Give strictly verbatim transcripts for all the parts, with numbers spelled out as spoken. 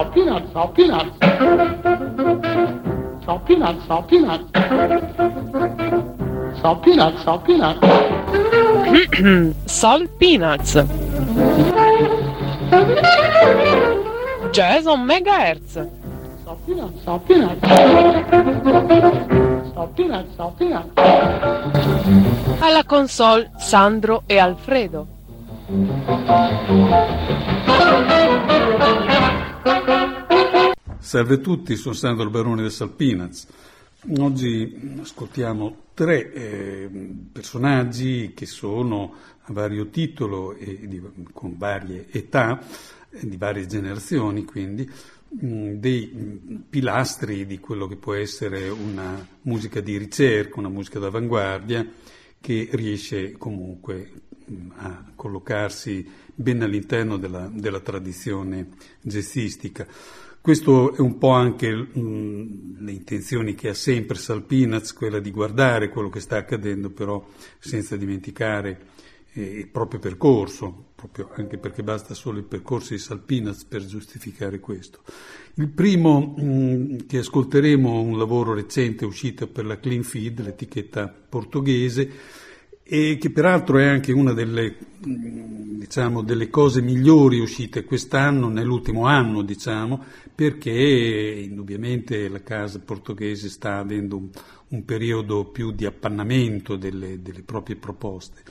salt peanuts, salt peanuts. Salt peanuts, salt peanuts. Salt peanuts, salt peanuts. Salt peanuts. Jason Megahertz. Salt peanuts, salt peanuts. Salt peanuts, salt peanuts. Alla console Sandro e Alfredo. Salve a tutti, sono Sandro il Barone del Salt Peanuts. Oggi ascoltiamo tre eh, personaggi che sono a vario titolo e di, con varie età, eh, di varie generazioni, quindi mh, dei mh, pilastri di quello che può essere una musica di ricerca, una musica d'avanguardia che riesce comunque mh, a collocarsi ben all'interno della, della tradizione jazzistica. Questo è un po' anche mh, le intenzioni che ha sempre Salt Peanuts, quella di guardare quello che sta accadendo, però senza dimenticare eh, il proprio percorso, proprio anche perché basta solo il percorso di Salt Peanuts per giustificare questo. Il primo mh, che ascolteremo, un lavoro recente uscito per la Clean Feed, l'etichetta portoghese, e che peraltro è anche una delle, diciamo, delle cose migliori uscite quest'anno, nell'ultimo anno, diciamo, perché indubbiamente la casa portoghese sta avendo un, un periodo più di appannamento delle, delle proprie proposte.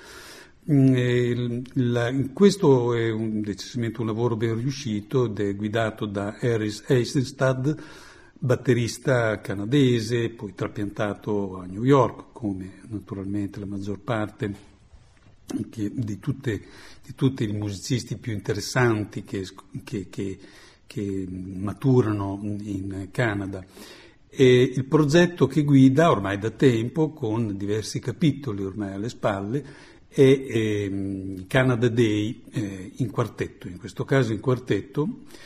E la, questo è un, decisamente un lavoro ben riuscito ed è guidato da Harris Eisenstadt, batterista canadese, poi trapiantato a New York, come naturalmente la maggior parte che, di, tutte, di tutti i musicisti più interessanti che, che, che, che maturano in Canada. E il progetto che guida ormai da tempo, con diversi capitoli ormai alle spalle, è eh, Canada Day eh, in quartetto, in questo caso in quartetto.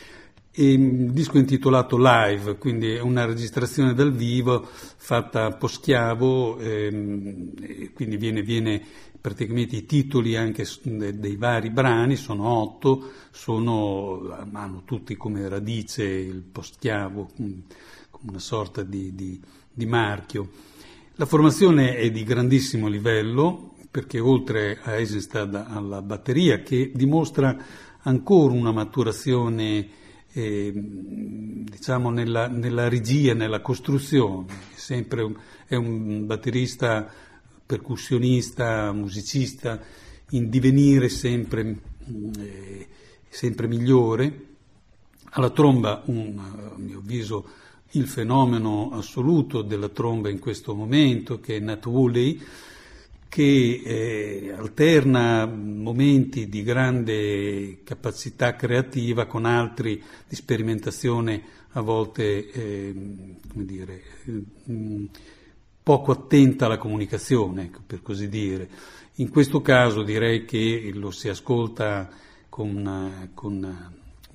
Il disco è intitolato Live, quindi è una registrazione dal vivo fatta a Poschiavo, ehm, e quindi viene, viene praticamente i titoli anche dei vari brani, sono otto, sono, hanno tutti come radice il Poschiavo, come una sorta di, di, di marchio. La formazione è di grandissimo livello, perché oltre a Eisenstadt alla batteria, che dimostra ancora una maturazione Eh, diciamo nella, nella regia, nella costruzione, è sempre un, è un batterista, percussionista, musicista in divenire sempre, eh, sempre migliore. Alla tromba, un, a mio avviso, il fenomeno assoluto della tromba in questo momento, che è Nat Wooley, che eh, alterna momenti di grande capacità creativa con altri di sperimentazione a volte eh, come dire, eh, poco attenta alla comunicazione, ecco, per così dire. In questo caso direi che lo si ascolta con, con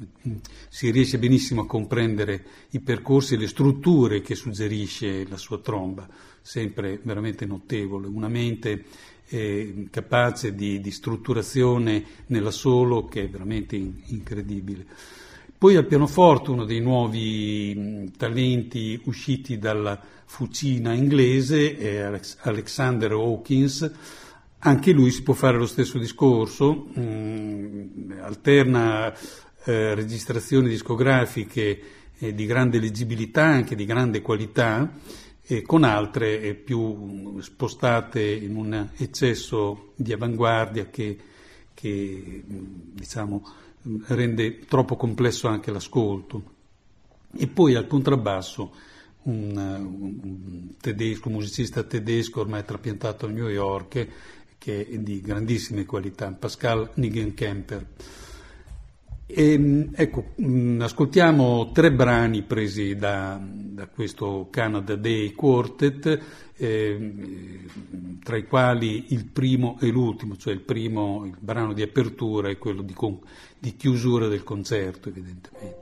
si riesce benissimo a comprendere i percorsi e le strutture che suggerisce la sua tromba, sempre veramente notevole, una mente eh, capace di, di strutturazione nell'assolo che è veramente in, incredibile. Poi al pianoforte uno dei nuovi mh, talenti usciti dalla fucina inglese è Alex, Alexander Hawkins. Anche lui si può fare lo stesso discorso, mh, alterna eh, registrazioni discografiche eh, di grande leggibilità, anche di grande qualità, e con altre eh, più spostate in un eccesso di avanguardia che, che diciamo rende troppo complesso anche l'ascolto. E poi al contrabbasso un, un tedesco, un musicista tedesco ormai trapiantato a New York, che è di grandissime qualità, Pascal Nigenkemper. E, ecco, mh, ascoltiamo tre brani presi da, da questo Canada Day Quartet, eh, tra i quali il primo e l'ultimo, cioè il primo, il brano di apertura, è quello di, con, di chiusura del concerto, evidentemente.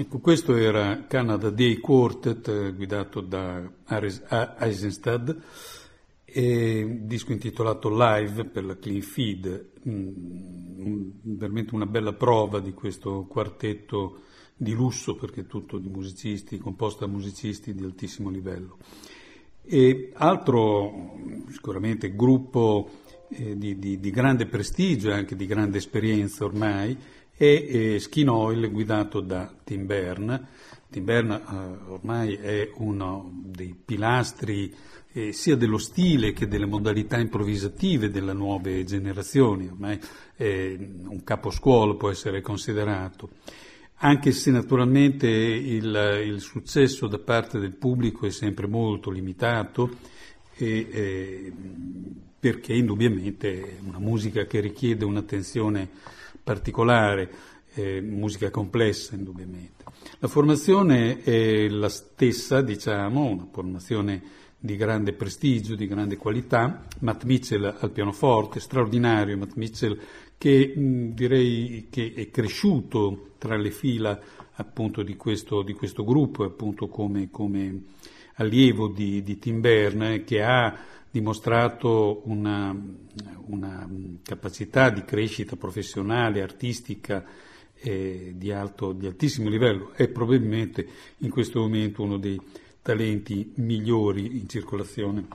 Ecco, questo era Canada Day Quartet, eh, guidato da Aris Eisenstadt, e disco intitolato Live per la Clean Feed, mm, veramente una bella prova di questo quartetto di lusso, perché è tutto di musicisti, composto da musicisti di altissimo livello. E altro sicuramente gruppo eh, di, di, di grande prestigio e anche di grande esperienza ormai è eh, Skin Oil, guidato da Tim Berne. Tim Berne eh, ormai è uno dei pilastri eh, sia dello stile che delle modalità improvvisative delle nuove generazioni, ormai è un caposcuola, può essere considerato. Anche se naturalmente il, il successo da parte del pubblico è sempre molto limitato, e, eh, perché indubbiamente è una musica che richiede un'attenzione particolare, eh, musica complessa indubbiamente. La formazione è la stessa, diciamo, una formazione di grande prestigio, di grande qualità. Matt Mitchell al pianoforte, straordinario Matt Mitchell, che mh, direi che è cresciuto tra le fila appunto di questo, di questo gruppo, appunto come, come allievo di, di Tim Berne, che ha dimostrato una, una capacità di crescita professionale, artistica, eh, di, alto, di altissimo livello. È probabilmente in questo momento uno dei talenti migliori in circolazione,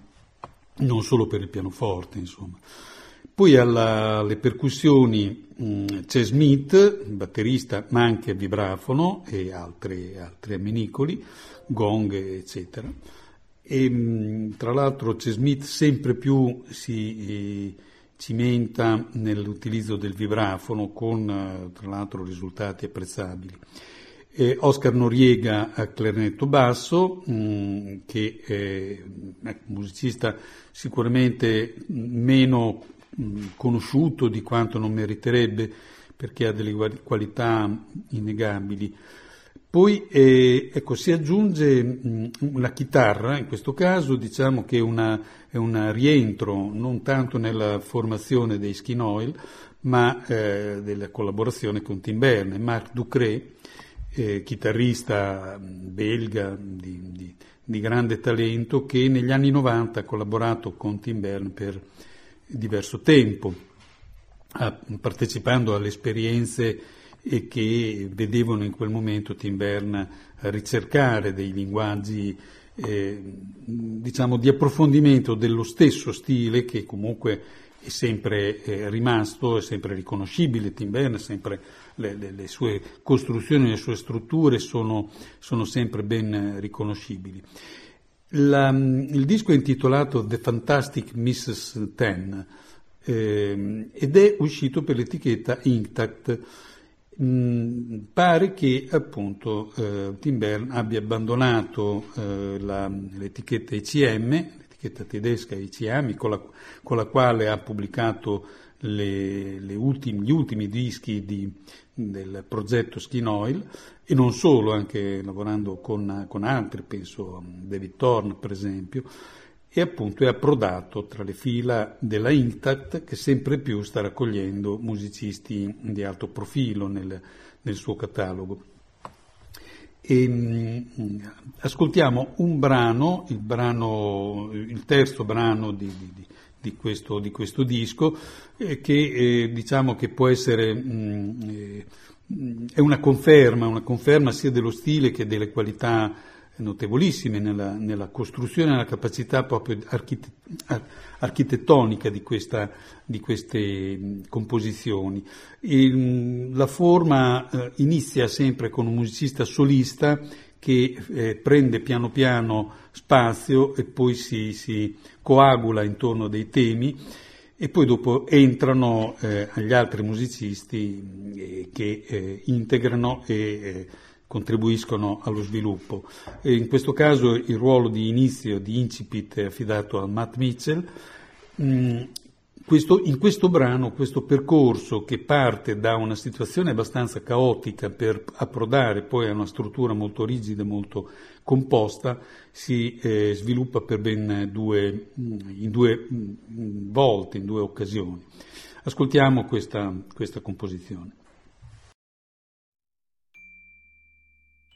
non solo per il pianoforte, insomma. Poi alla, alle percussioni mh, c'è Smith, batterista, ma anche vibrafono e altri, altri ammenicoli, gong, eccetera. E mh, tra l'altro c'è Smith sempre più si eh, cimenta nell'utilizzo del vibrafono con, eh, tra l'altro, risultati apprezzabili. E Oscar Noriega a clarinetto basso, mh, che è un musicista sicuramente meno mh, conosciuto di quanto non meriterebbe, perché ha delle qualità innegabili. Poi eh, ecco, si aggiunge mh, la chitarra, in questo caso diciamo che è una, è un rientro non tanto nella formazione dei Skin Oil, ma eh, della collaborazione con Tim Berne. Marc Ducré, Eh, chitarrista belga di, di, di grande talento, che negli anni novanta ha collaborato con Tim Berne per diverso tempo, a, partecipando alle esperienze e che vedevano in quel momento Tim Berne ricercare dei linguaggi eh, diciamo di approfondimento dello stesso stile, che comunque è sempre eh, rimasto, è sempre riconoscibile. Tim Berne, sempre le, le, le sue costruzioni, le sue strutture sono, sono sempre ben riconoscibili. La, il disco è intitolato The Fantastic missus Ten eh, ed è uscito per l'etichetta Intact. Mm, pare che appunto eh, Tim Berne abbia abbandonato eh, la, l'etichetta I C M, l'etichetta tedesca I C M, con la, con la quale ha pubblicato le, le ultimi, gli ultimi dischi di, del progetto Skin Oil, e non solo, anche lavorando con, con altri, penso a David Thorne per esempio, e appunto è approdato tra le fila della Intact, che sempre più sta raccogliendo musicisti di alto profilo nel, nel suo catalogo. E, mh, ascoltiamo un brano, il brano, il terzo brano di, di, di, questo, di questo disco, eh, che eh, diciamo che può essere mh, eh, è una conferma, una conferma sia dello stile che delle qualità notevolissime nella, nella costruzione e nella capacità proprio archite, architettonica di, questa, di queste composizioni. E, la forma eh, inizia sempre con un musicista solista che eh, prende piano piano spazio e poi si, si coagula intorno a dei temi, e poi dopo entrano eh, agli altri musicisti eh, che eh, integrano e eh, contribuiscono allo sviluppo. E in questo caso il ruolo di inizio, di incipit, è affidato a Matt Mitchell. Mm, questo, in questo brano, questo percorso che parte da una situazione abbastanza caotica per approdare poi a una struttura molto rigida, molto composta, si eh, sviluppa per ben due, in due volte, in due occasioni. Ascoltiamo questa, questa composizione.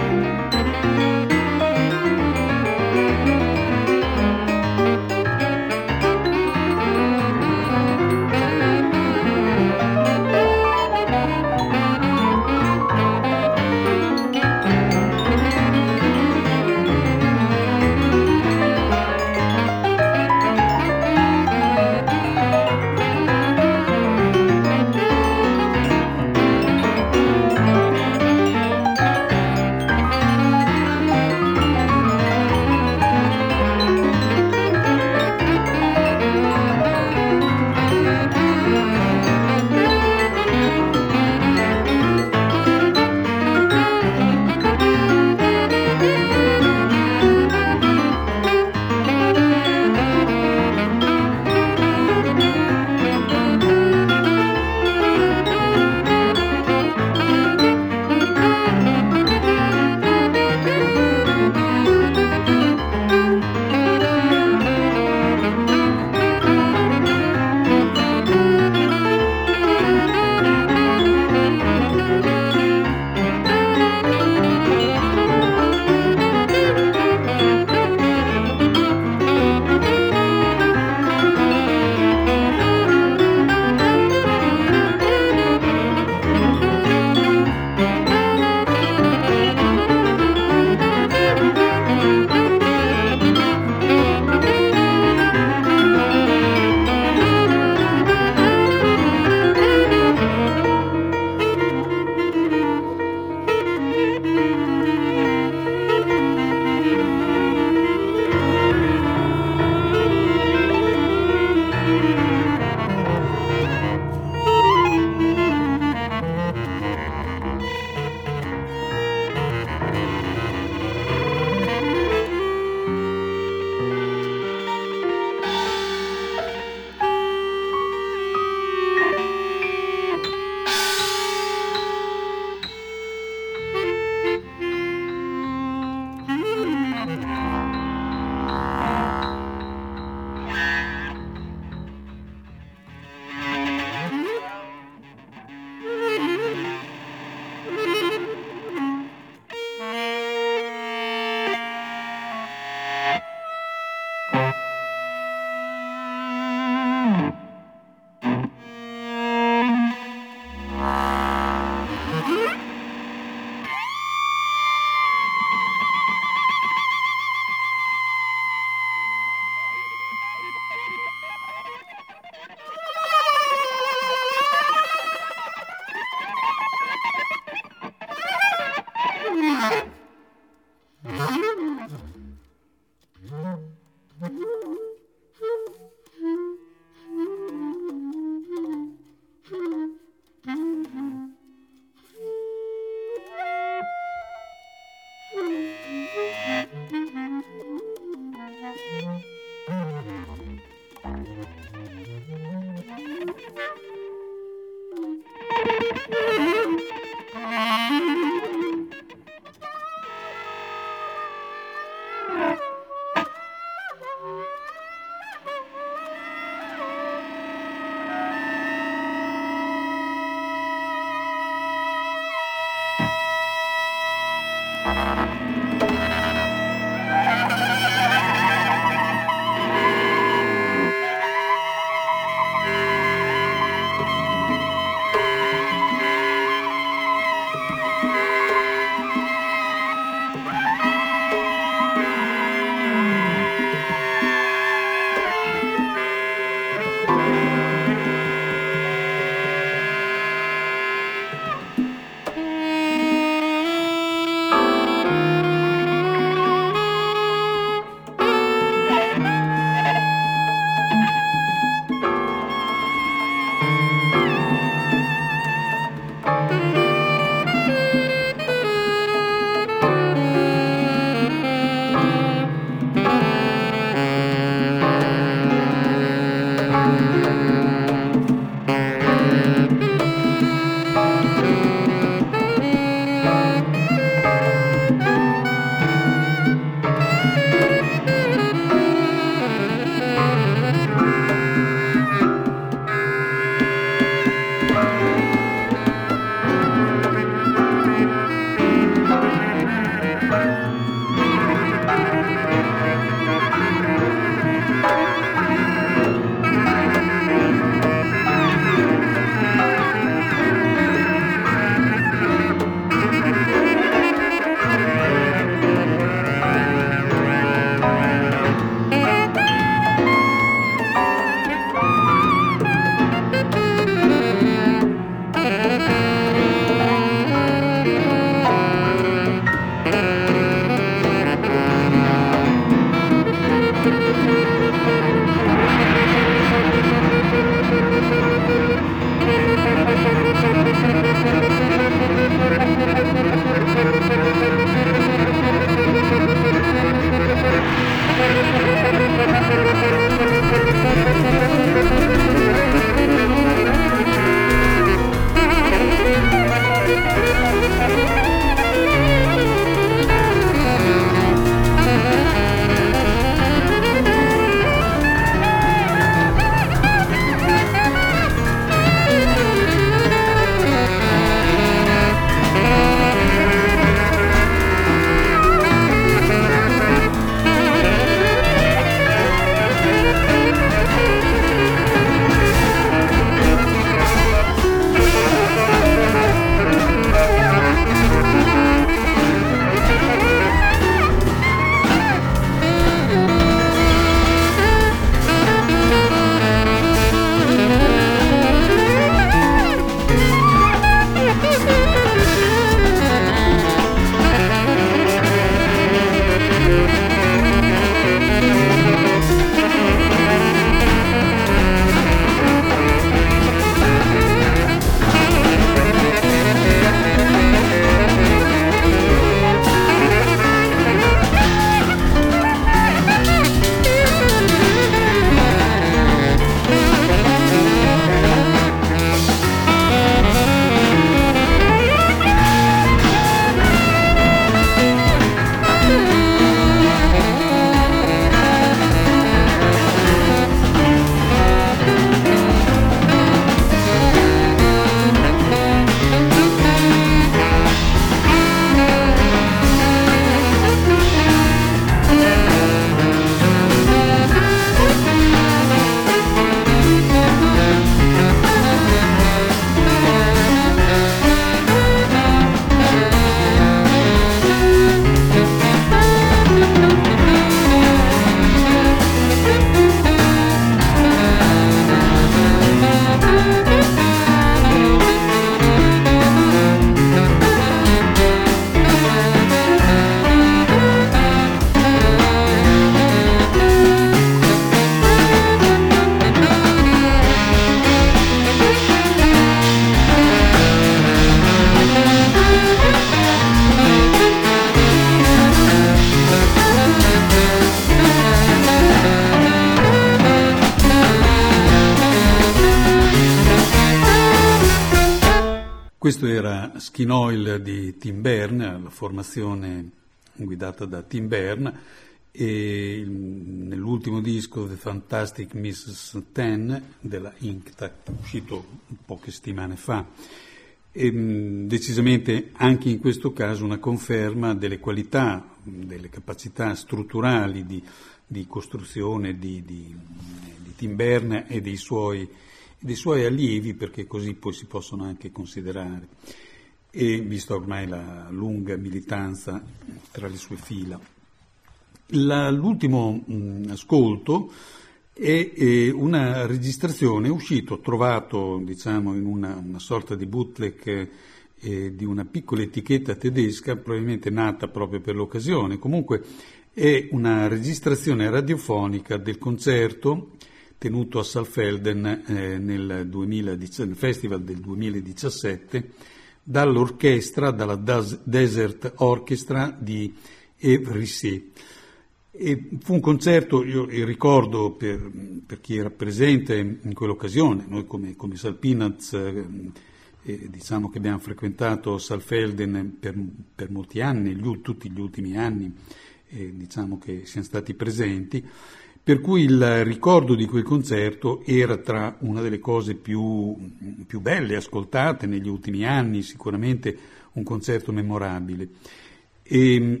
Questo era Skin Oil di Tim Berne, la formazione guidata da Tim Berne, e nell'ultimo disco The Fantastic missus Ten della Inktact, uscito poche settimane fa. E, decisamente anche in questo caso una conferma delle qualità, delle capacità strutturali di, di costruzione di, di, di Tim Berne e dei suoi, dei suoi allievi, perché così poi si possono anche considerare, e visto ormai la lunga militanza tra le sue fila. La, l'ultimo mh, ascolto è, è una registrazione, è uscito, trovato diciamo in una, una sorta di bootleg eh, di una piccola etichetta tedesca, probabilmente nata proprio per l'occasione. Comunque è una registrazione radiofonica del concerto tenuto a Saalfelden eh, nel, duemiladiciassette, nel festival del duemiladiciassette dall'orchestra, dalla Das- Desert Orchestra di Yves Risset. E fu un concerto, io ricordo per, per chi era presente in quell'occasione, noi come, come Saalpinaz eh, eh, diciamo che abbiamo frequentato Saalfelden per, per molti anni, gli, tutti gli ultimi anni, eh, diciamo che siamo stati presenti, per cui il ricordo di quel concerto era tra una delle cose più, più belle ascoltate negli ultimi anni, sicuramente un concerto memorabile. E,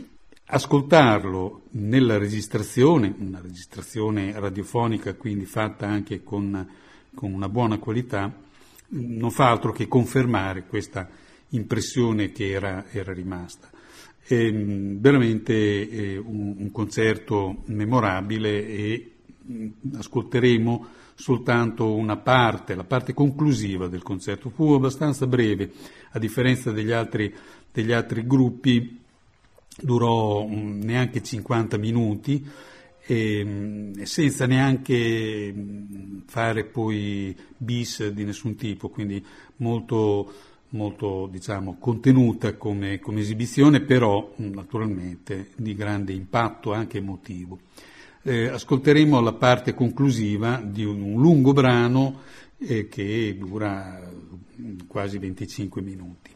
ascoltarlo nella registrazione, una registrazione radiofonica quindi fatta anche con, con una buona qualità, non fa altro che confermare questa impressione che era, era rimasta. È veramente è un, un concerto memorabile e ascolteremo soltanto una parte, la parte conclusiva del concerto. Fu abbastanza breve, a differenza degli altri, degli altri gruppi. Durò neanche cinquanta minuti e senza neanche fare poi bis di nessun tipo, quindi molto, molto diciamo, contenuta come, come esibizione, però naturalmente di grande impatto anche emotivo. Eh, ascolteremo la parte conclusiva di un, un lungo brano eh, che dura quasi venticinque minuti.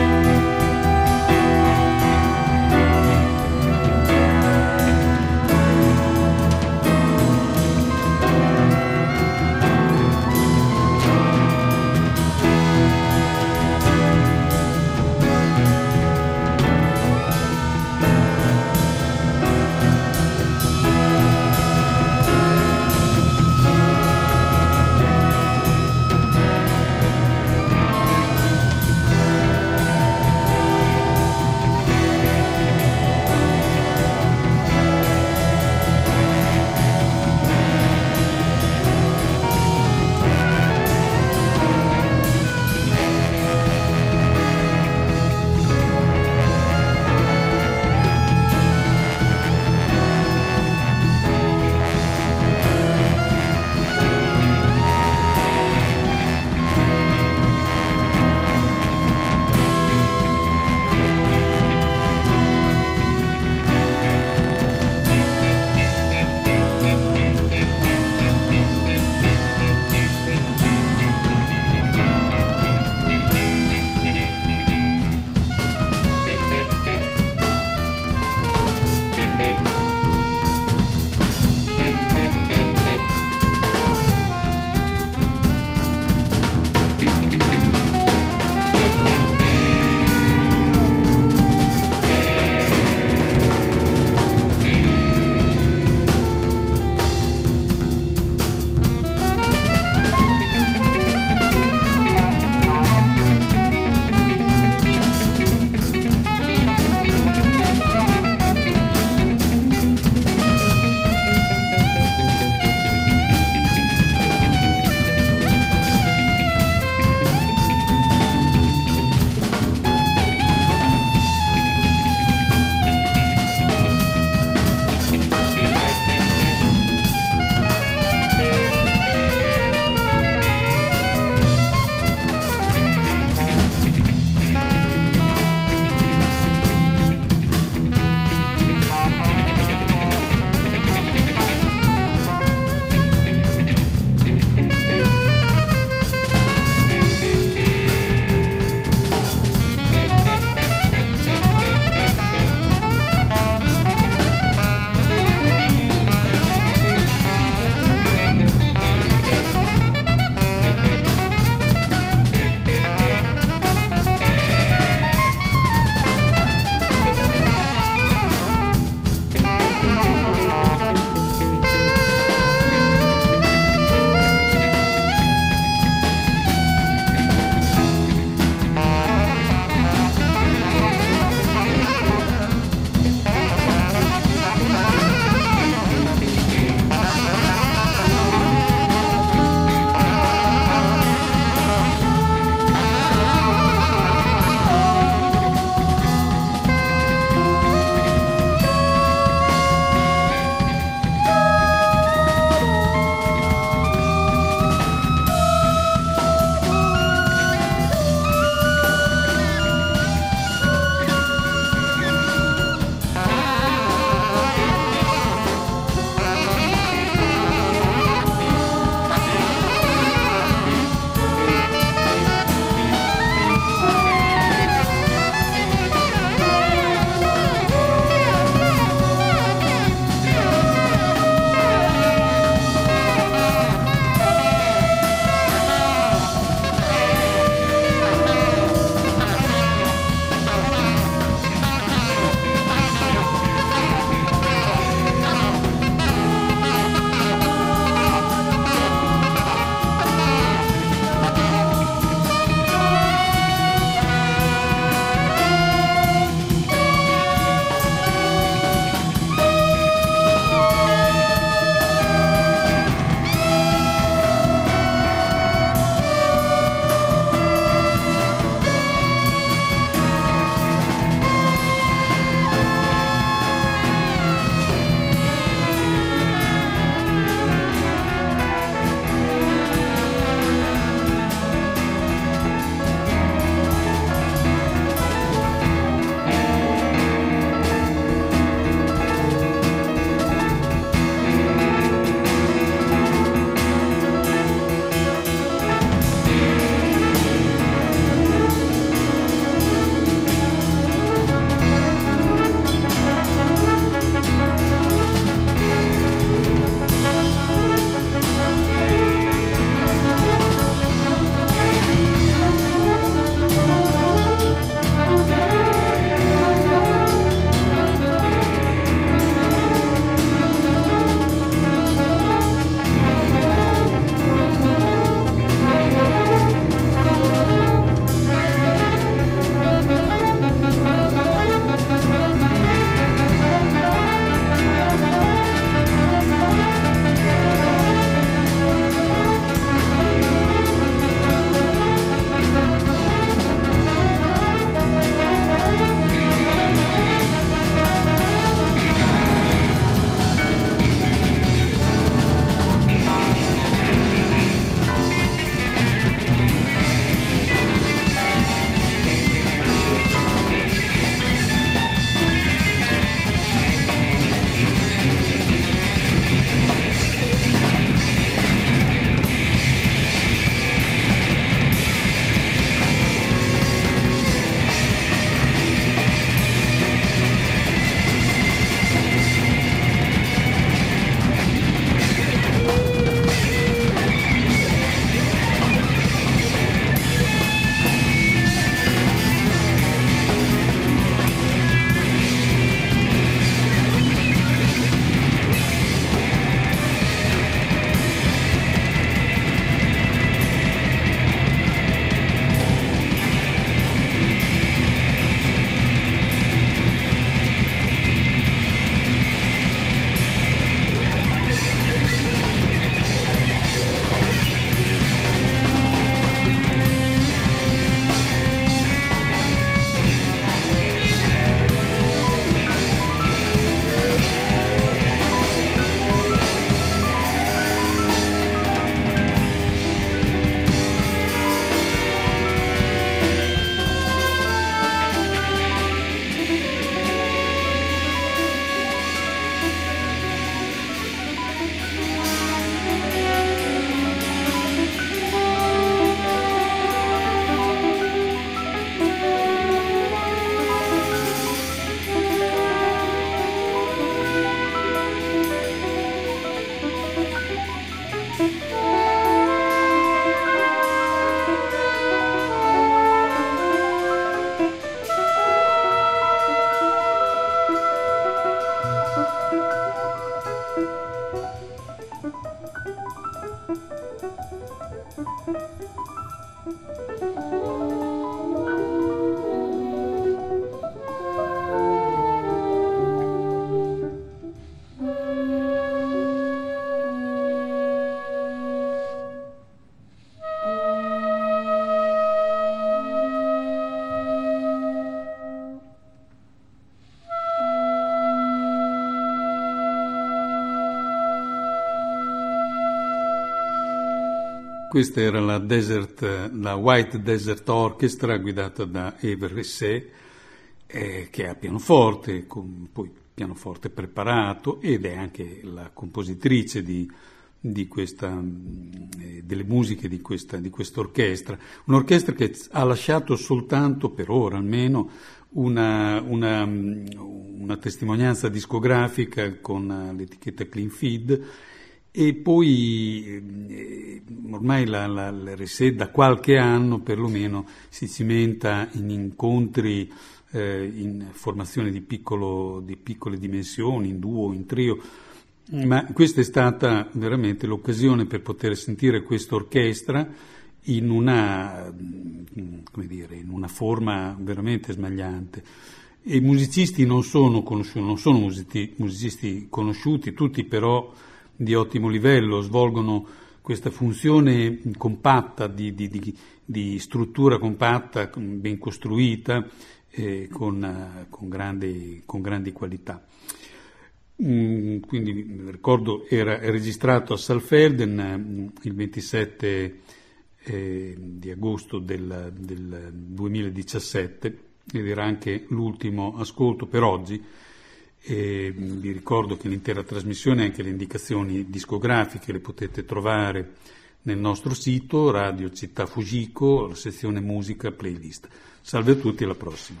Questa era la, Desert, la White Desert Orchestra guidata da Eve Ressé, eh, che ha pianoforte, con, poi pianoforte preparato, ed è anche la compositrice di, di questa, eh, delle musiche di questa, di questa orchestra. Un'orchestra che ha lasciato soltanto, per ora almeno, una, una, una testimonianza discografica con l'etichetta Clean Feed. E poi eh, ormai la, la, la Ressé da qualche anno perlomeno si cimenta in incontri, eh, in formazione di, piccolo, di piccole dimensioni, in duo, in trio, ma questa è stata veramente l'occasione per poter sentire questa orchestra in una, come dire, in una forma veramente smagliante. E i musicisti non sono conosciuti, non sono musicisti, musicisti conosciuti, tutti però di ottimo livello, svolgono questa funzione compatta, di, di, di, di struttura compatta, ben costruita, eh, con, con, grandi, con grandi qualità. Mm, quindi ricordo era registrato a Saalfelden il ventisette eh, di agosto del, del duemiladiciassette ed era anche l'ultimo ascolto per oggi. E vi ricordo che l'intera trasmissione e anche le indicazioni discografiche le potete trovare nel nostro sito Radio Città Fujiko, la sezione musica playlist. Salve a tutti, alla prossima.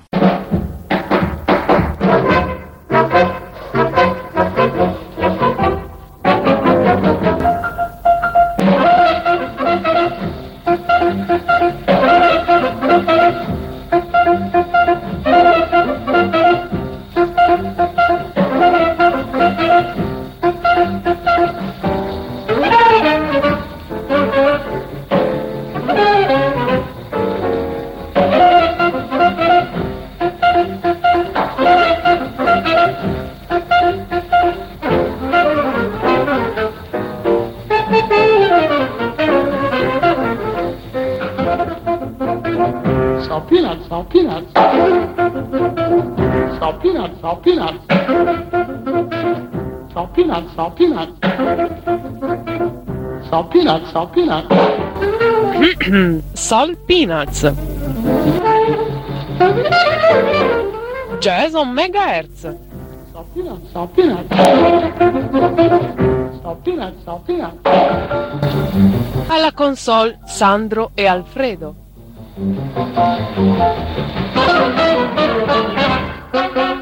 Salt peanuts, salt peanuts. Salt peanuts, salt peanuts. Salt peanuts, salt peanuts. Salt peanuts, salt peanuts. Salt Peanuts. Jazz on megahertz. Salt peanuts, salt peanuts. Salt peanuts, salt peanuts. Alla console Sandro e Alfredo.